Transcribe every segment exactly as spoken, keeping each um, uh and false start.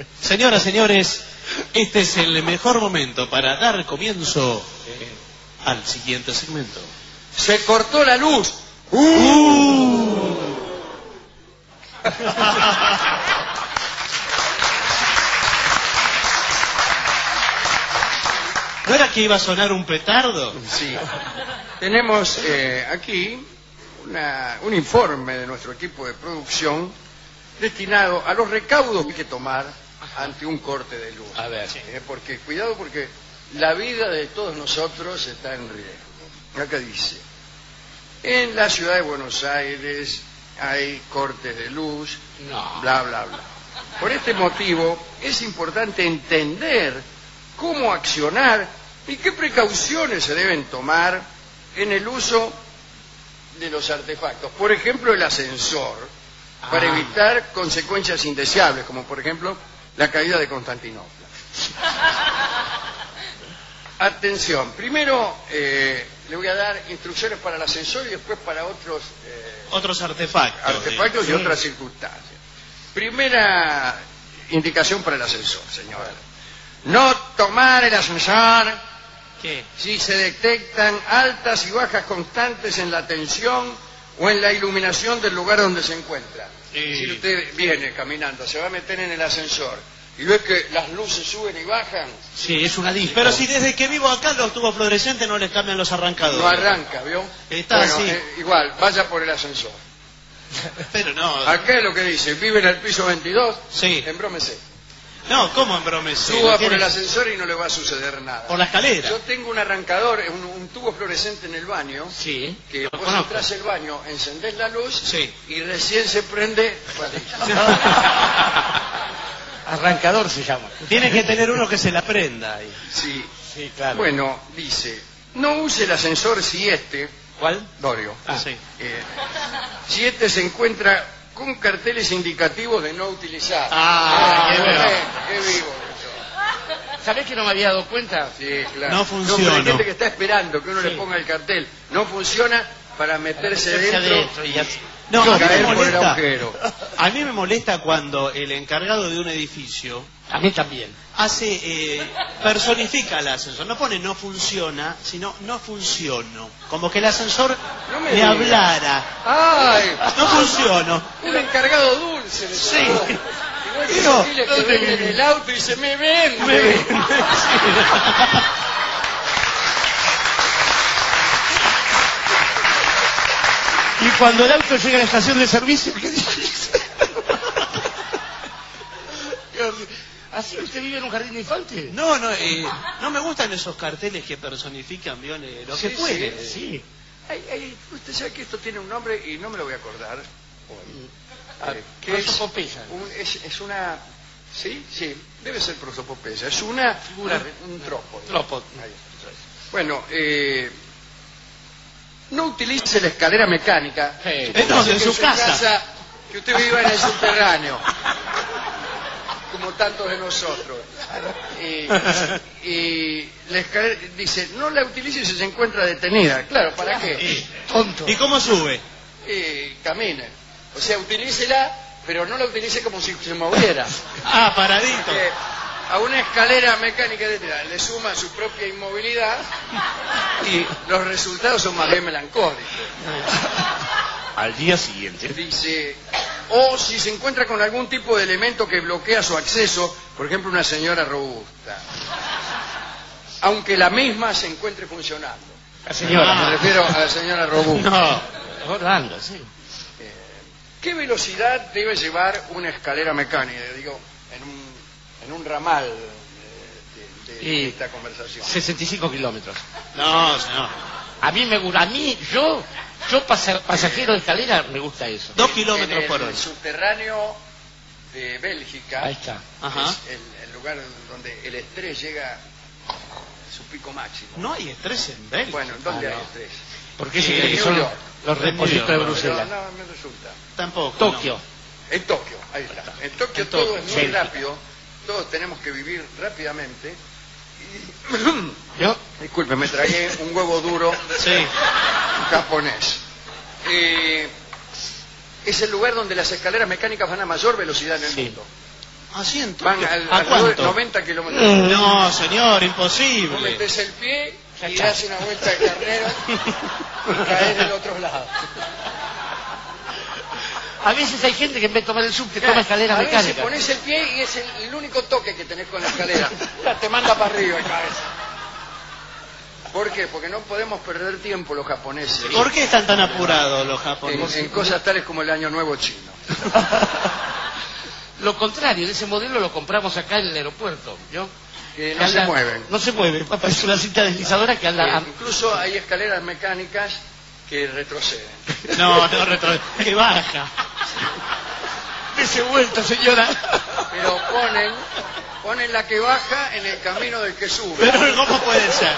Señoras, señores, este es el mejor momento para dar comienzo eh, al siguiente segmento. Se cortó la luz. ¡Uh! ¿No era que iba a sonar un petardo? Sí. Tenemos eh, aquí una, un informe de nuestro equipo de producción destinado a los recaudos que hay que tomar ante un corte de luz. A ver. Eh, porque, cuidado, porque la vida de todos nosotros está en riesgo. Acá dice: en la ciudad de Buenos Aires hay cortes de luz, No. bla, bla, bla. Por este motivo es importante entender cómo accionar y qué precauciones se deben tomar en el uso de los artefactos. Por ejemplo, el ascensor, para Ah. evitar consecuencias indeseables, como por ejemplo la caída de Constantinopla. Atención, primero eh, le voy a dar instrucciones para el ascensor y después para otros eh, Otros artefactos. artefactos sí. y otras circunstancias. Primera indicación para el ascensor, señora: no tomar el ascensor ¿Qué? si se detectan altas y bajas constantes en la tensión o en la iluminación del lugar donde se encuentra. Sí. Si usted viene caminando, se va a meter en el ascensor y ve que las luces suben y bajan, Sí, es una disco. Pero si desde que vivo acá los tubos fluorescentes no les cambian los arrancadores. no arranca, ¿vio? Está Bueno, así. eh, igual, vaya por el ascensor. Pero no. Acá es lo que dice: vive en el piso veintidós, Sí. embrómese. No, ¿cómo en broma? Sí, Suba ¿lo por el tienes? ascensor y no le va a suceder nada. Por la escalera. Yo tengo un arrancador, un, un tubo fluorescente en el baño, Sí, que lo vos conozco. entras al baño, encendés la luz Sí. y recién se prende. Arrancador se llama. Tiene que tener uno que se la prenda ahí. Sí. Sí, claro. Bueno, dice: no use el ascensor si este, ¿Cuál? Dorio, Ah, sí. eh, si este se encuentra con carteles indicativos de no utilizar. Ah, qué qué, bueno. qué vivo. ¿Sabés que no me había dado cuenta? Sí, claro. No funciona. pero hay gente que está esperando que uno Sí. le ponga el cartel. No funciona para meterse Meterse dentro, adentro y ya- No, y a mí me caer por el molesta. agujero. A mí me molesta cuando el encargado de un edificio A mí también. hace, eh, personifica el ascensor. No pone no funciona, sino no funciono. Como que el ascensor No me le diga. hablara. ¡Ay! No funciono. Un encargado dulce. le Sí. llamó. Igual que Digo, los giles que ¿dónde venden vive? el auto y se me vende. Me vende, Y cuando el auto llega a la estación de servicio, ¿qué dice? ¿Así usted vive en un jardín de infantes? No, no, eh, no me gustan esos carteles que personifican, ¿vio? Eh, lo que Sí, puede. Sí. Ay, ay, usted sabe que esto tiene un nombre y no me lo voy a acordar. Ah, Eh, que es, prosopopeya. un- es, es una... Sí, sí, debe ser prosopopeya. Es una Figura. un, un tropo. Tropo. Ahí está. Bueno, eh, no utilice la escalera mecánica. Sí. Entonces, Que en su casa. que usted viva en el subterráneo, como tantos de nosotros. Y, y la escalera, dice, no la utilice si se encuentra detenida. Claro, ¿para qué? Y- Tonto. ¿Y cómo sube? Y camine. O sea, utilícela, pero no la utilice como si se moviera. Ah, paradito. Eh, a una escalera mecánica detenida le suma su propia inmovilidad y los resultados son más bien melancólicos. Al día siguiente. Dice, o si se encuentra con algún tipo de elemento que bloquea su acceso, por ejemplo una señora robusta, aunque la misma se encuentre funcionando. La señora. Me refiero a la señora robusta. No. Orlando, sí. ¿Qué velocidad debe llevar una escalera mecánica? Digo, en un, en un ramal de, de- de Y- esta conversación. sesenta y cinco kilómetros. No, no. A mí me gusta, a mí, yo, yo pasa- pasajero de escalera, me gusta eso. Dos En kilómetros el por hora. subterráneo de Bélgica, Ahí está. Ajá. es el, el lugar donde el estrés llega a su pico máximo. No hay estrés en Bélgica. Bueno, ¿dónde Ah, hay no. estrés? Porque Sí, ese- New son York. los repósitos de New York. Bruselas. No, no me resulta. Tampoco. Tokio. En Tokio, ahí está. En Tokio En todo Tokio, es muy Bélgica. rápido, todos tenemos que vivir rápidamente. Y... ¿Yo? Disculpe, me tragué un huevo duro Sí. japonés. Eh, es el lugar donde las escaleras mecánicas van a mayor velocidad en el Sí. mundo. ¿Así en Van Tokio? al, ¿A al cuánto? noventa kilómetros. No, señor, Vos imposible. metés el pie y das una vuelta de carnero y caes del otro lado. A veces hay gente que en vez de tomar el subte toma escalera a veces mecánica. pones el pie y es el, el único toque que tenés con la escalera. Te manda para arriba y caes. ¿Por qué? Porque no podemos perder tiempo los japoneses. ¿Por qué están tan apurados los En, japoneses? en cosas tales como el Año Nuevo chino. Lo contrario, ese modelo lo compramos acá en el aeropuerto, ¿yo? Que no se mueven. No se mueve, es una cinta deslizadora que anda... Eh, a- incluso hay escaleras mecánicas que retroceden. No, no, retro... que baja. Dese vuelta, señora. Pero ponen, ponen la que baja en el camino del que sube. Pero ¿cómo puede ser?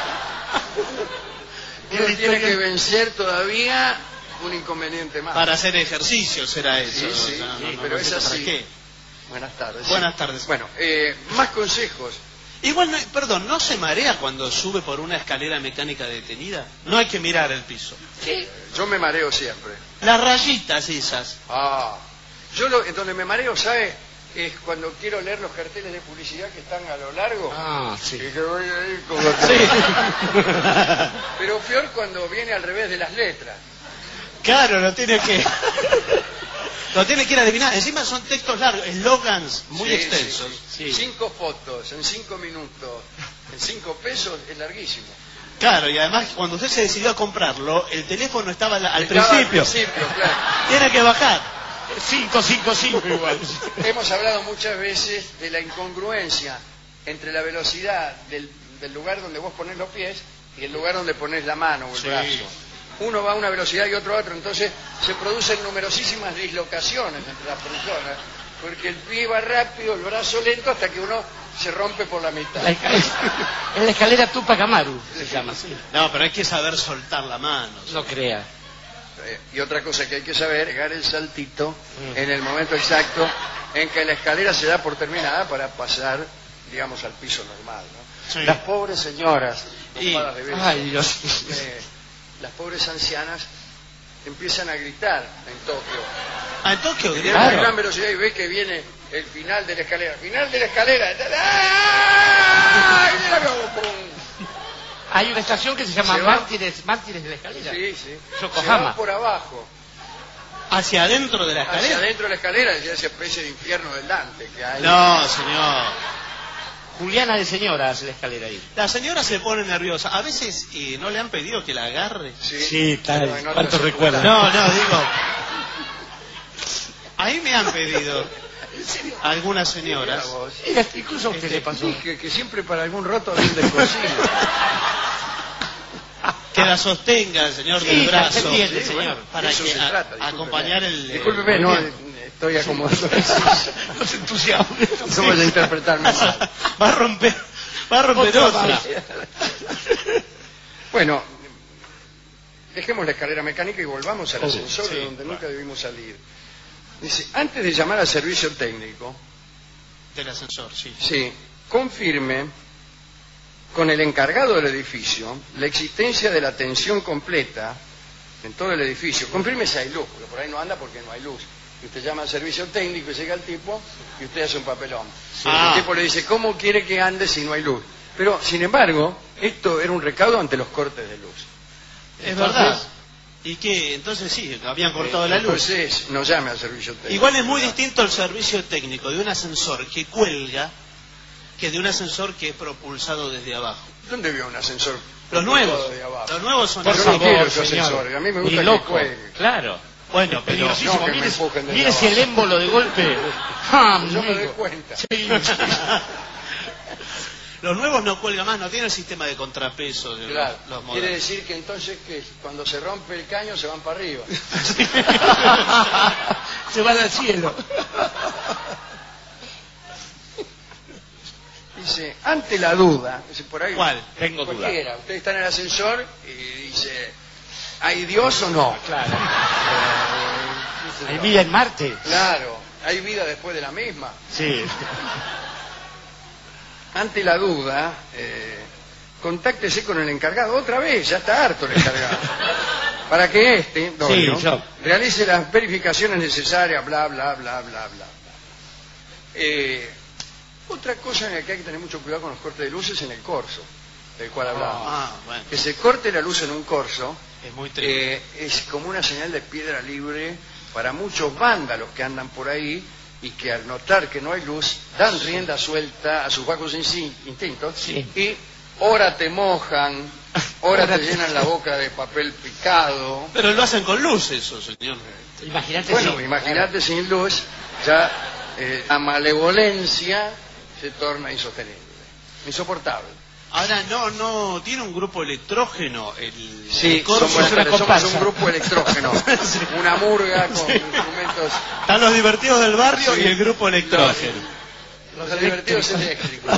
Uno tiene que vencer todavía un inconveniente más. Para hacer ejercicio será eso. Sí, sí, O sea, sí, no- no- pero no es sé ¿para así. qué? Buenas tardes. Buenas tardes. Bueno, eh, más consejos. Igual, no- perdón, ¿no se marea cuando sube por una escalera mecánica detenida? No hay que mirar el piso. Sí. Yo me mareo siempre. Las rayitas esas. Ah, yo lo, donde me mareo, ¿sabe? Es cuando quiero leer los carteles de publicidad que están a lo largo. Ah, sí. Y que voy ahí como que- Sí. Pero peor cuando viene al revés de las letras. Claro, lo tiene que... Lo tiene que ir a adivinar. Encima son textos largos, eslogans muy Sí, extensos. sí, sí. Cinco fotos en cinco minutos, en cinco pesos, es larguísimo. Claro, y además cuando usted se decidió a comprarlo, el teléfono estaba al, al Estaba principio. Al principio, claro. Tiene que bajar. cinco cinco cinco igual. Hemos hablado muchas veces de la incongruencia entre la velocidad del, del lugar donde vos ponés los pies y el lugar donde ponés la mano o el Sí. brazo. Uno va a una velocidad y otro a otra, entonces se producen numerosísimas dislocaciones entre las personas, porque el pie va rápido, el brazo lento, hasta que uno se rompe por la mitad. La escalera, es la escalera Tupac Amaru, se llama, sí. No, pero hay que saber soltar la mano. No crea. Eh, Y otra cosa que hay que saber, pegar el saltito en el momento exacto en que la escalera se da por terminada para pasar, digamos, al piso normal, ¿no? Sí. Las pobres señoras, Y- tomadas de besos, Ay, Dios. eh, las pobres ancianas empiezan a gritar en Tokio. Ah, en Tokio, Viene diría. a gran velocidad y ve que viene el final de la escalera. ¡Final de la escalera! ¡Ah! Y mira cómo, pum. Hay una estación que se llama Se va. Mártires, Mártires de la escalera. Sí, sí. Yokohama. Se va por abajo, Hacia adentro de la hacia escalera. adentro de la escalera, y esa especie de infierno del Dante que hay. No, señor. Juliana de señora hace la escalera ahí. La señora se pone nerviosa. A veces y no le han pedido que la agarre. Sí, tal. pero en otras ¿Cuánto recuerda? circunstancias. No, no, digo. Ahí me han pedido algunas Mira señoras. vos. Mira, incluso a usted Este, le pasó. Dije que siempre para algún roto había un descosido. Que la sostenga el señor Sí, del brazo. se entiende, Sí, señor. bueno, Para de eso que se a- trata, discúlpeme. acompañar el. Discúlpeme, el no, movimiento. eh, estoy acomodando. No se entusiasme. No vaya a interpretarme mal. Va a romper. Va a romper Otra otra. más. Bueno, dejemos la escalera mecánica y volvamos al Oh, ascensor sí, de donde bueno. nunca debimos salir. Dice, antes de llamar al servicio técnico, Del ascensor, sí. sí, confirme con el encargado del edificio la existencia de la tensión completa en todo el edificio. Confirme si hay luz, porque por ahí no anda porque no hay luz. Y usted llama al servicio técnico y llega el tipo y usted hace un papelón. Ah. El tipo le dice, ¿cómo quiere que ande si no hay luz? Pero, sin embargo, esto era un recaudo ante los cortes de luz. Es Entonces, verdad. ¿Y qué? Entonces sí, habían cortado la luz. Entonces, no llame al servicio técnico. Igual es muy distinto el servicio técnico de un ascensor que cuelga que de un ascensor que es propulsado desde abajo. ¿Dónde vio un ascensor? Los nuevos. propulsado de abajo? Los nuevos son Por Yo así. no quiero favor, esos señor. ascensores. A mí me Ni gusta que loco. cuelgue. Claro. Bueno, pero Peligrosísimo. no, que me mire empujen desde mire si abajo. el émbolo de golpe. Ah, Yo me doy amigo. cuenta. Sí, sí. los nuevos no cuelgan más, no tienen el sistema de contrapeso de Claro. los, los Quiere modernos. decir que entonces que cuando se rompe el caño se van para arriba. Se van al cielo. Dice, ante la duda, dice, por ahí ¿Cuál? Tengo duda. cualquiera, usted está en el ascensor y dice, ¿hay Dios o no? Claro. Eh, Hay vida en Marte. Claro, ¿hay vida después de la misma? Sí. Ante la duda, eh, contáctese con el encargado otra vez, ya está harto el encargado. Para que este, Donio, yo. realice las verificaciones necesarias, bla, bla, bla, bla, bla. bla. Eh, Otra cosa en la que hay que tener mucho cuidado con los cortes de luces en el corso, del cual hablábamos. Ah, bueno. Que se corte la luz en un corso Es muy triste. eh, es como una señal de piedra libre para muchos vándalos que andan por ahí y que al notar que no hay luz dan rienda suelta a sus bajos insi- instintos Sí. y ora te mojan, ora Ora te te- llenan la boca de papel picado. Pero lo hacen con luz eso, señor. Imagínate Bueno, si- imagínate sin luz, ya eh, la malevolencia se torna insostenible, insoportable. Ahora, no, no, tiene un grupo electrógeno. El, Sí, el corso. somos, es una somos comparsa. un grupo electrógeno, Sí. una murga con instrumentos. Están los divertidos del barrio Sí. y el grupo electrógeno. Los divertidos eléctricos.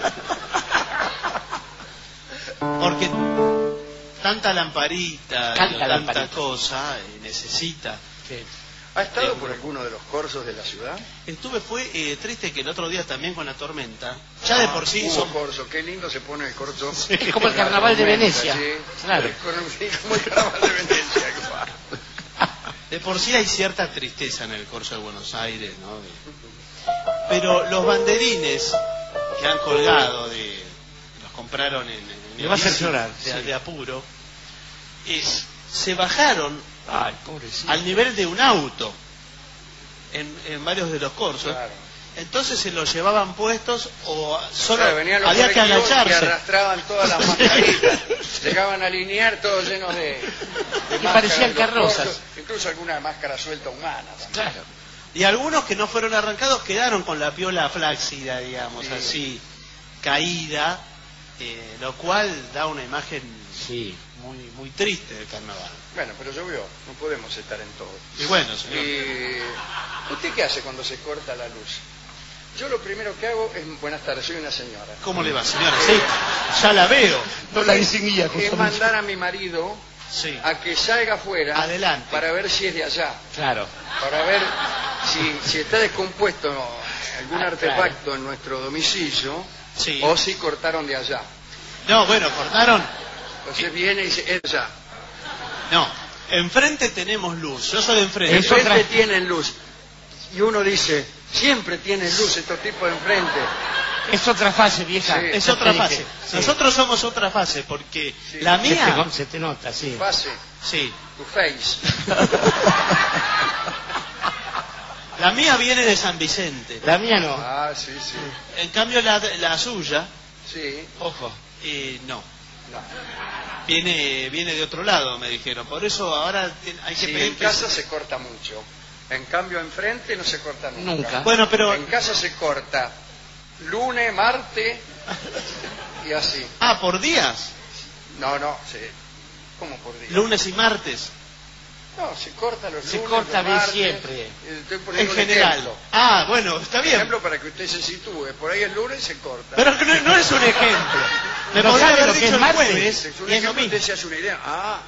Porque tanta lamparita, Tanta digo, tanta lamparita. cosa, eh, necesita. Sí. ¿Ha estado por alguno de los corsos de la ciudad? Estuve, fue eh, triste que el otro día también con la tormenta, ya de por sí Hubo son... corso, qué lindo se pone el corso. Es como el con la carnaval de tormenta, Venecia. Sí. Claro. Con- sí, como el carnaval de Venecia. qué va. De por sí hay cierta tristeza en el corso de Buenos Aires, ¿no? De- Pero los banderines que han colgado, de los compraron en, en Me va a hacer bici llorar, de, sí. de apuro, es- se bajaron Ay, pobrecito. al nivel de un auto en, en varios de los corsos. Claro. Entonces se los llevaban puestos o solo Claro, venían los había que colectivos agacharse. y arrastraban todas las mascaritas. Llegaban a alinear todos llenos de, de máscaras, parecían los carrozas. corsos, incluso alguna máscara suelta humana también. Claro. Y algunos que no fueron arrancados quedaron con la piola flácida, digamos, Sí. así, caída, eh, lo cual da una imagen Sí. muy muy triste del carnaval. Bueno, pero llovió, no podemos estar en todo. Y bueno, señor. Y, ¿usted qué hace cuando se corta la luz? Yo lo primero que hago es, buenas tardes, soy una señora. ¿Cómo le va, señora? Sí, ya la veo. No la distinguía. Es mandar a mi marido Sí. a que salga afuera Adelante. para ver si es de allá, Claro. para ver si, si está descompuesto algún Ah, artefacto en nuestro domicilio Sí. o si cortaron de allá. No, bueno, cortaron. Entonces viene y dice, es de allá. No, enfrente tenemos luz. Yo soy de enfrente. Eso- Enfrente otra- tienen luz. Y uno dice, siempre tienen luz estos tipos de enfrente. Es otra fase, vieja. Sí. Es otra Satélite. fase. Sí. Nosotros somos otra fase porque Sí. la Se te, mía, con- se te nota, sí. Pase, sí, tu face. la mía viene de San Vicente. La mía no. Ah, sí, sí. En cambio la, la suya, Sí, Ojo. eh, no. no. Viene, viene de otro lado, me dijeron. Por eso ahora te- hay que Sí, pedir en que... casa se corta mucho. En cambio, enfrente no se corta nunca. Nunca. Bueno, pero... En casa se corta lunes, martes y así. Ah, por días. No, no, se... ¿cómo por día? Lunes y martes. No, se corta los Se lunes, corta los bien martes. siempre. Estoy En poniendo un general. ejemplo. Ah, bueno, está Por bien. ejemplo, para que usted se sitúe. Por ahí el lunes se corta. Pero no, no es un ejemplo. Me Pero podría ¿sabe haber lo que dicho es el martes? jueves Es un y es lo ejemplo, mismo. usted se hace una idea. Ah,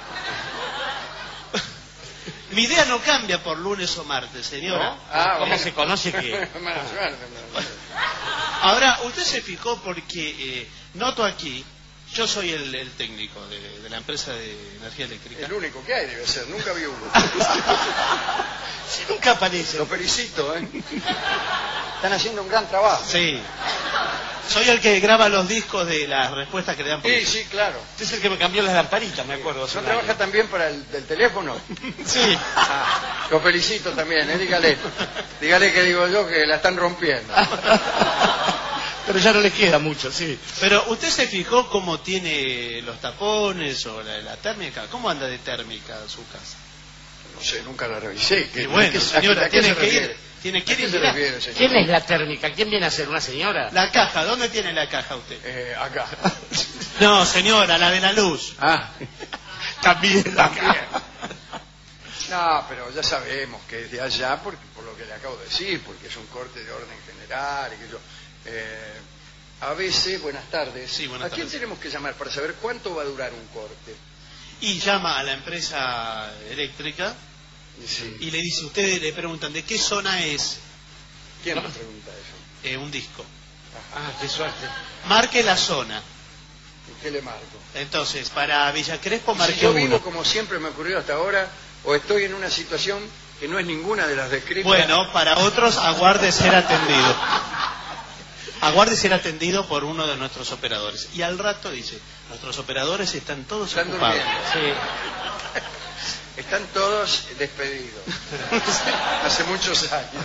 Mi idea no cambia por lunes o martes, señora. ¿no? Ah, ¿Cómo bueno. se conoce que...? Mala suerte, mala suerte. Ahora, usted se fijó porque eh, noto aquí, yo soy el, el técnico de, de la empresa de energía eléctrica. El único que hay debe ser, nunca vi uno. Si nunca aparece. Lo felicito, ¿eh? Están haciendo un gran trabajo. Sí. Soy el que graba los discos de las respuestas que le dan por... Sí, sí, claro. Usted es el que me cambió las lamparitas, me acuerdo. hace ¿No un trabaja año. también para el del teléfono? Sí. Ah, lo felicito también, ¿eh? Dígale. Dígale que digo yo que la están rompiendo. Pero ya no le queda mucho, sí. Pero usted se fijó cómo tiene los tapones o la, la térmica. ¿Cómo anda de térmica su casa? No sé, nunca la revisé. ¿Qué- Y bueno, qué- señora, ¿a qué tiene se que ir. refiere? Tiene que ¿A ir qué y se mirar. refiere, señor? ¿Quién es la térmica? ¿Quién viene a ser? ¿Una señora? La caja, ¿dónde tiene la caja usted? Eh, acá. No, señora, la de la luz. Ah, También. también. No, pero ya sabemos que es de allá porque, por lo que le acabo de decir, porque es un corte de orden general y que yo... eh, a veces, buenas tardes. Sí, buenas ¿A quién tardes. tenemos que llamar para saber cuánto va a durar un corte? Y llama a la empresa eléctrica Sí. y le dice, ustedes le preguntan, ¿de qué zona es ¿Quién me pregunta eso? eh, un disco? Ah, qué suerte. Marque la zona. ¿Y qué le marco? Entonces, para Villa Crespo Si marque yo vivo uno. como siempre me ocurrió hasta ahora, o estoy en una situación que no es ninguna de las descritas. Bueno, para otros aguarde ser atendido. aguarde ser atendido por uno de nuestros operadores. Y al rato dice, nuestros operadores están todos Están ocupados. durmiendo. Sí. Están todos despedidos. Hace muchos años.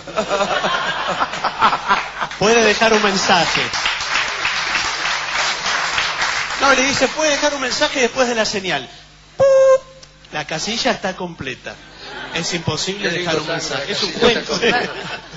Puede dejar un mensaje. No, le dice, puede dejar un mensaje después de la señal. ¡Pup! La casilla está completa. Es imposible Qué dejar lindo un tango, mensaje. la Es un casilla está cuento. completa.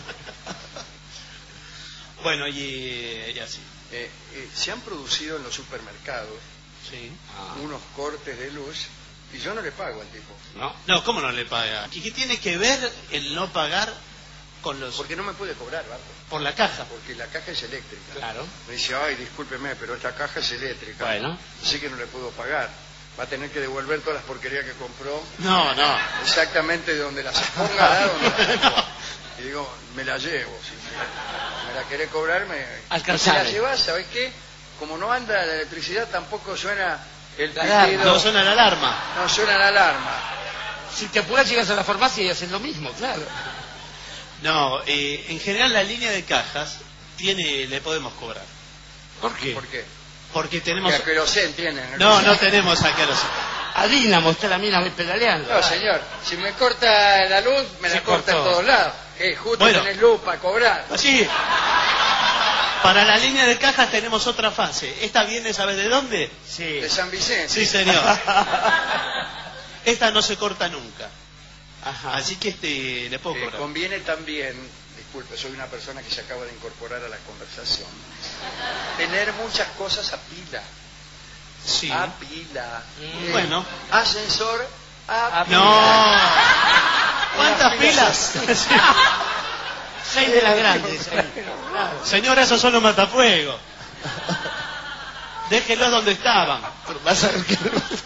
Bueno, y, y así. Eh, eh, se han producido en los supermercados Sí. unos cortes de luz y yo no le pago al tipo. No. No, ¿cómo no le paga? ¿Qué, qué tiene que ver el no pagar con los Porque no me puede cobrar, Barco. por la caja? Porque la caja es eléctrica. Claro. Me dice, ay, discúlpeme, pero esta caja es eléctrica. Bueno. Así que no le puedo pagar. Va a tener que devolver todas las porquerías que compró No, no. exactamente de donde las ponga, donde las dejó. Y digo, me la llevo. Si me, me la querés cobrar, me... Alcanzale. Si la llevas, ¿sabés qué? Como no anda la electricidad, tampoco suena el La alarma. pitido. No suena la alarma. No suena la alarma. Si te apuras llegas a la farmacia y haces lo mismo, claro. No, eh, en general la línea de cajas tiene, le podemos cobrar. ¿Por qué? ¿Por qué? Porque tenemos... Que a querosén tienen. No, no tenemos a queroseno. A Dínamo está la mina voy pedaleando. No, señor. Si me corta la luz, me la Se corta en cortó. todos lados. Eh, justo Bueno. tenés luz para cobrar. Así. Para la línea de cajas tenemos otra fase. ¿Esta viene, ¿sabes de dónde? Sí. De San Vicente. Sí, señor. Esta no se corta nunca. Ajá. Así que este le puedo Eh, cobrar. conviene también, disculpe, soy una persona que se acaba de incorporar a la conversación, tener muchas cosas a pila. Sí. A pila. Mm. Eh, Bueno. Ascensor a, A pila. No. ¿Cuántas pilas? Sí. Seis de las grandes. ahí. Señora, esos son los matafuegos. Déjenlos donde estaban. Pero vas a ver que...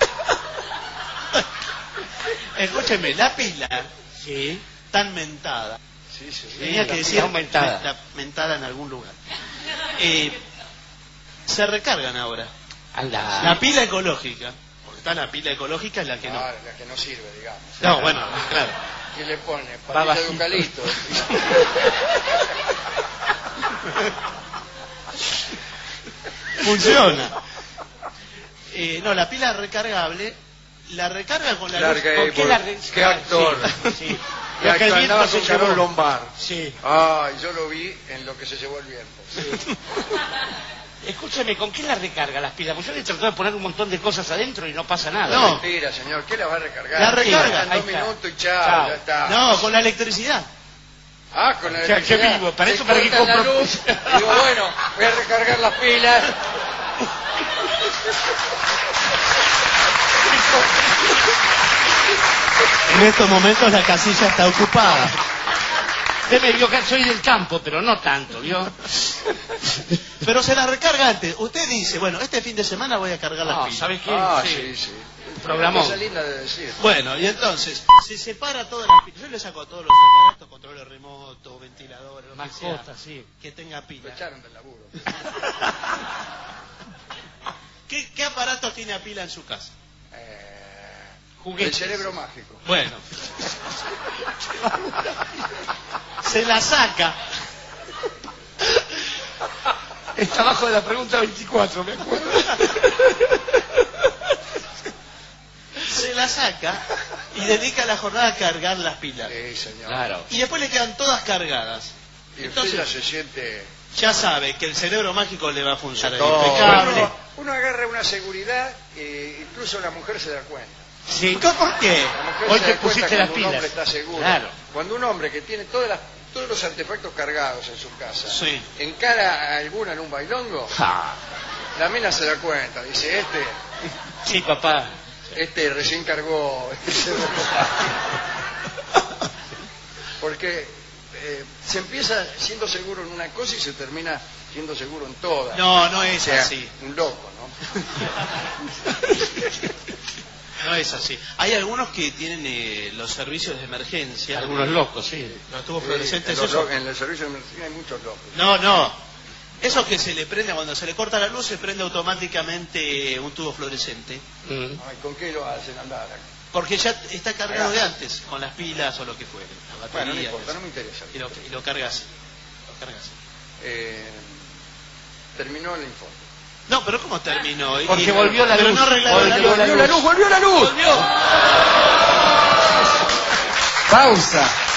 Escúcheme, la pila Sí. tan mentada. Sí, sí, sí. Tenía la que pila decir aumentada. menta- mentada en algún lugar. Eh, se recargan ahora. Anda. La pila ecológica. Porque está la pila ecológica y la que no. Ah, la que no sirve, digamos. No, bueno, claro. ¿Qué le pone? Va Patita de bajito. eucalipto. Funciona. Eh, no, la pila recargable, la recarga con la luz. Larga, ¿Con eh, qué por- la re- qué actor. Sí, sí. Que Lo que el actor viento andaba se con Carol llevó. Lombard. Sí. Ay, yo lo vi en Lo que se llevó el viento. Escúchame, ¿con qué la recarga las pilas? Pues yo le he tratado de poner un montón de cosas adentro y no pasa nada. No. Mentira, señor, ¿qué la va a recargar? La recarga, En ahí dos está. minutos y chao, Chao. ya está. No, con la electricidad. Ah, con la O sea, qué electricidad. vivo, para Se eso para qué corta la compro- luz. Digo, bueno, voy a recargar las pilas. En estos momentos la casilla está ocupada. Deme, yo que soy del campo, pero no tanto, ¿vio? Pero se la recarga antes. Usted dice, bueno, este fin de semana voy a cargar las No, pilas. ¿sabes qué? Ah, Sí. sí, sí. Programón. Cosa linda de decir. Bueno, y entonces, se separa todas las pilas. Yo le saco a todos los aparatos, controles remotos, ventiladores, lo que sea, Mascotas, sí. que tenga Lo pila. echaron del laburo. ¿Qué, ¿Qué aparatos tiene a pila en su casa? Eh, Juguetes. el cerebro mágico. Bueno. Se la saca. Está abajo de la pregunta veinticuatro, me acuerdo. Se la saca y dedica la jornada a cargar las pilas. Sí, señor. Claro. Y después le quedan todas cargadas. Y usted Entonces, ya se siente... ya sabe que el cerebro mágico le va a funcionar Todo. impecable. Uno, uno agarra una seguridad e incluso la mujer se da cuenta. Sí. ¿Por qué? La mujer Hoy se te da cuenta pusiste las cuando un pilas. hombre está seguro. Claro. Cuando un hombre que tiene todas las, todos los artefactos cargados en su casa Sí. encara a alguna en un bailongo, Ja. la mina se da cuenta. Dice, este, Sí, papá. este recién cargó. Este se- Porque eh, se empieza siendo seguro en una cosa y se termina siendo seguro en todas. No, no O es sea, así. un loco, ¿no? No es así. Hay algunos que tienen eh, los servicios de emergencia. Algunos locos, sí. Los tubos Eh, fluorescentes. en, los eso- lo- en el servicio de emergencia hay muchos locos. No, no. Eso que se le prende cuando se le corta la luz, se prende automáticamente un tubo fluorescente. Mm. Ay, ¿con qué lo hacen andar? Porque ya está cargado de antes, con las pilas o lo que fuere. La Bueno, no batería, importa, eso. no me interesa. Y lo, y lo cargas. Lo cargas. Eh, terminó el informe. No, pero ¿cómo terminó? Y- Porque y- volvió la pero luz. no arreglaron la Volvió luz. Volvió la luz, volvió la luz. Volvió. Pausa.